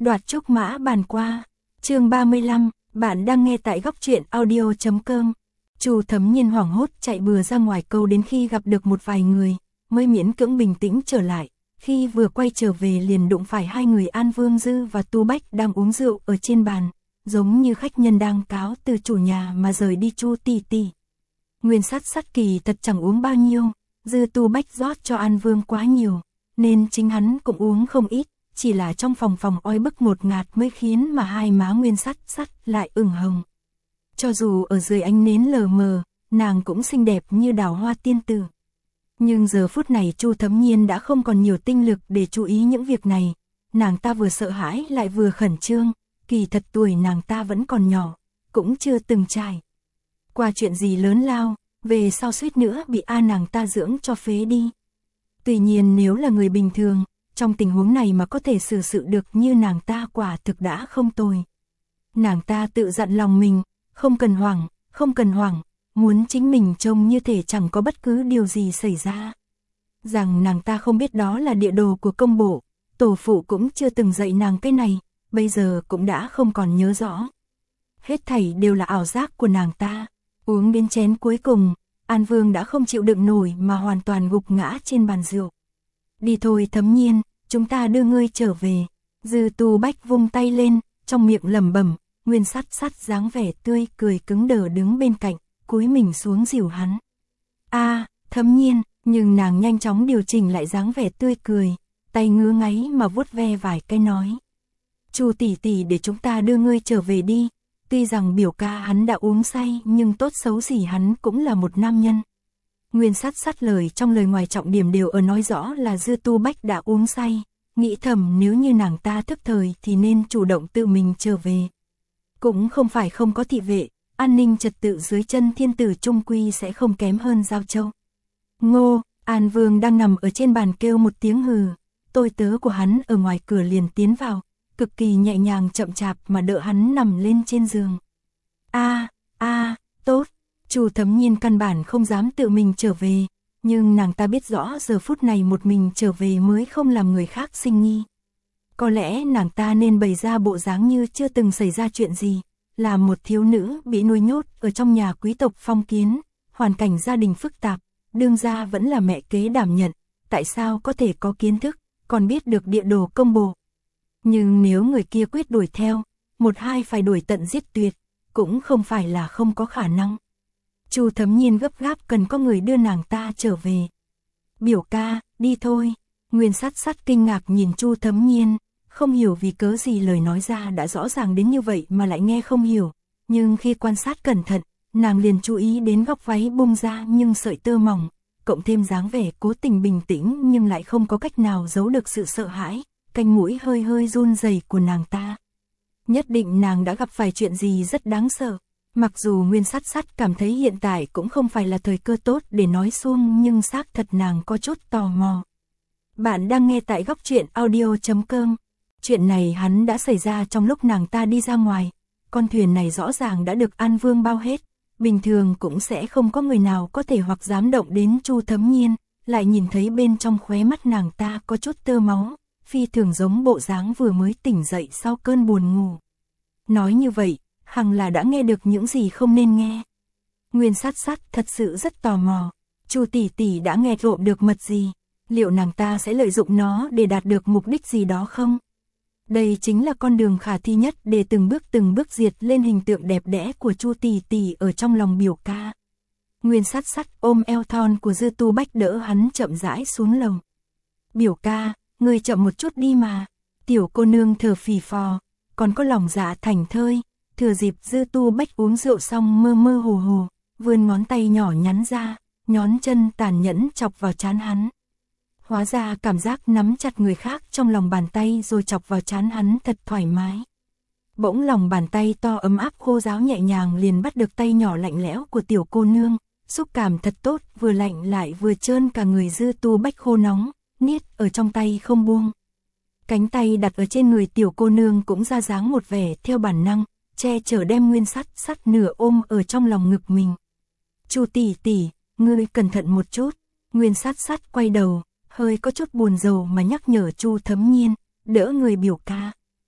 Đoạt trúc mã bàn qua. Chương 35, bạn đang nghe tại góc truyện audio.com. Chu Thấm Nhiên hoảng hốt chạy bừa ra ngoài câu đến khi gặp được một vài người, mới miễn cưỡng bình tĩnh trở lại. Khi vừa quay trở về liền đụng phải hai người An Vương Dư và Tu Bách đang uống rượu ở trên bàn, giống như khách nhân đang cáo từ chủ nhà mà rời đi. Chu tỷ tỷ. Nguyên Sát kỳ thật chẳng uống bao nhiêu, Dư Tu Bách rót cho An Vương quá nhiều, nên chính hắn cũng uống không ít, chỉ là trong phòng oi bức ngột ngạt mới khiến mà hai má Nguyên Sát lại ửng hồng. Cho dù ở dưới ánh nến lờ mờ, nàng cũng xinh đẹp như đào hoa tiên tử. Nhưng giờ phút này Chu Thấm Nhiên đã không còn nhiều tinh lực để chú ý những việc này, nàng ta vừa sợ hãi lại vừa khẩn trương, kỳ thật tuổi nàng ta vẫn còn nhỏ, cũng chưa từng trải qua chuyện gì lớn lao, về sau suýt nữa bị nàng ta dưỡng cho phế đi. Tuy nhiên nếu là người bình thường, trong tình huống này mà có thể xử sự được như nàng ta quả thực đã không tồi. Nàng ta tự dặn lòng mình, không cần hoảng, muốn chính mình trông như thể chẳng có bất cứ điều gì xảy ra. Rằng nàng ta không biết đó là địa đồ của công bộ, tổ phụ cũng chưa từng dạy nàng cái này, bây giờ cũng đã không còn nhớ rõ. Hết thảy đều là ảo giác của nàng ta. Uống đến chén cuối cùng, An Vương đã không chịu đựng nổi mà hoàn toàn gục ngã trên bàn rượu. Đi thôi Thấm Nhiên, chúng ta đưa ngươi trở về. Dư Tu Bách vung tay lên, trong miệng lẩm bẩm. Nguyên Sát dáng vẻ tươi cười cứng đờ đứng bên cạnh, cúi mình xuống dìu hắn. Thấm Nhiên, nhưng nàng nhanh chóng điều chỉnh lại dáng vẻ tươi cười, tay ngứa ngáy mà vuốt ve vài cái nói. Chu tỷ tỷ, để chúng ta đưa ngươi trở về đi. Tuy rằng biểu ca hắn đã uống say nhưng tốt xấu gì hắn cũng là một nam nhân. Nguyên Sát lời trong lời ngoài trọng điểm đều ở nói rõ là Dư Tu Bách đã uống say, nghĩ thầm nếu như nàng ta thức thời thì nên chủ động tự mình trở về. Cũng không phải không có thị vệ, an ninh trật tự dưới chân thiên tử trung quy sẽ không kém hơn Giao Châu. Ngô, An Vương đang nằm ở trên bàn kêu một tiếng hừ, tôi tớ của hắn ở ngoài cửa liền tiến vào, cực kỳ nhẹ nhàng chậm chạp mà đỡ hắn nằm lên trên giường. Tốt. Chu Thấm Nhiên căn bản không dám tự mình trở về, nhưng nàng ta biết rõ giờ phút này một mình trở về mới không làm người khác sinh nghi. Có lẽ nàng ta nên bày ra bộ dáng như chưa từng xảy ra chuyện gì, là một thiếu nữ bị nuôi nhốt ở trong nhà quý tộc phong kiến, hoàn cảnh gia đình phức tạp, đương gia vẫn là mẹ kế đảm nhận, tại sao có thể có kiến thức, còn biết được địa đồ công bộ. Nhưng nếu người kia quyết đuổi theo, một hai phải đuổi tận giết tuyệt, cũng không phải là không có khả năng. Chu Thấm Nhiên gấp gáp cần có người đưa nàng ta trở về. Biểu ca, đi thôi. Nguyên Sát kinh ngạc nhìn Chu Thấm Nhiên, không hiểu vì cớ gì lời nói ra đã rõ ràng đến như vậy mà lại nghe không hiểu. Nhưng khi quan sát cẩn thận, nàng liền chú ý đến góc váy bung ra nhưng sợi tơ mỏng, cộng thêm dáng vẻ cố tình bình tĩnh nhưng lại không có cách nào giấu được sự sợ hãi, cánh mũi hơi run rẩy của nàng ta. Nhất định nàng đã gặp phải chuyện gì rất đáng sợ. Mặc dù Nguyên Sát cảm thấy hiện tại cũng không phải là thời cơ tốt để nói suông, nhưng xác thật nàng có chút tò mò. Bạn đang nghe tại góc truyện audio.com. Chuyện này hắn đã xảy ra trong lúc nàng ta đi ra ngoài. Con thuyền này rõ ràng đã được An Vương bao hết. Bình thường cũng sẽ không có người nào có thể hoặc dám động đến Chu Thấm Nhiên. Lại nhìn thấy bên trong khóe mắt nàng ta có chút tơ máu, phi thường giống bộ dáng vừa mới tỉnh dậy sau cơn buồn ngủ. Nói như vậy, hằng là đã nghe được những gì không nên nghe. Nguyên Sát thật sự rất tò mò. Chu tỷ tỷ đã nghe trộm được mật gì? Liệu nàng ta sẽ lợi dụng nó để đạt được mục đích gì đó không? Đây chính là con đường khả thi nhất để từng bước diệt lên hình tượng đẹp đẽ của Chu tỷ tỷ ở trong lòng biểu ca. Nguyên Sát ôm eo thon của Dư Tu Bách đỡ hắn chậm rãi xuống lầu. Biểu ca, ngươi chậm một chút đi mà. Tiểu cô nương thở phì phò, còn có lòng dạ thành thơi. Thừa dịp Dư Tu Bách uống rượu xong mơ hồ, vươn ngón tay nhỏ nhắn ra, nhón chân tàn nhẫn chọc vào trán hắn. Hóa ra cảm giác nắm chặt người khác trong lòng bàn tay rồi chọc vào trán hắn thật thoải mái. Bỗng lòng bàn tay to ấm áp khô ráo nhẹ nhàng liền bắt được tay nhỏ lạnh lẽo của tiểu cô nương, xúc cảm thật tốt, vừa lạnh lại vừa trơn cả người Dư Tu Bách khô nóng, niết ở trong tay không buông. Cánh tay đặt ở trên người tiểu cô nương cũng ra dáng một vẻ theo bản năng, che chở đem Nguyên Sát nửa ôm ở trong lòng ngực mình. Chu tỷ tỷ, ngươi cẩn thận một chút. Nguyên Sát quay đầu, hơi có chút buồn rầu mà nhắc nhở Chu Thấm Nhiên, đỡ người biểu ca.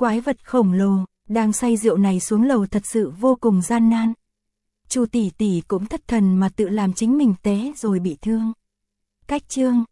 quái vật khổng lồ, đang say rượu này xuống lầu thật sự vô cùng gian nan. Chu tỷ tỷ cũng thất thần mà tự làm chính mình té rồi bị thương. Cách chương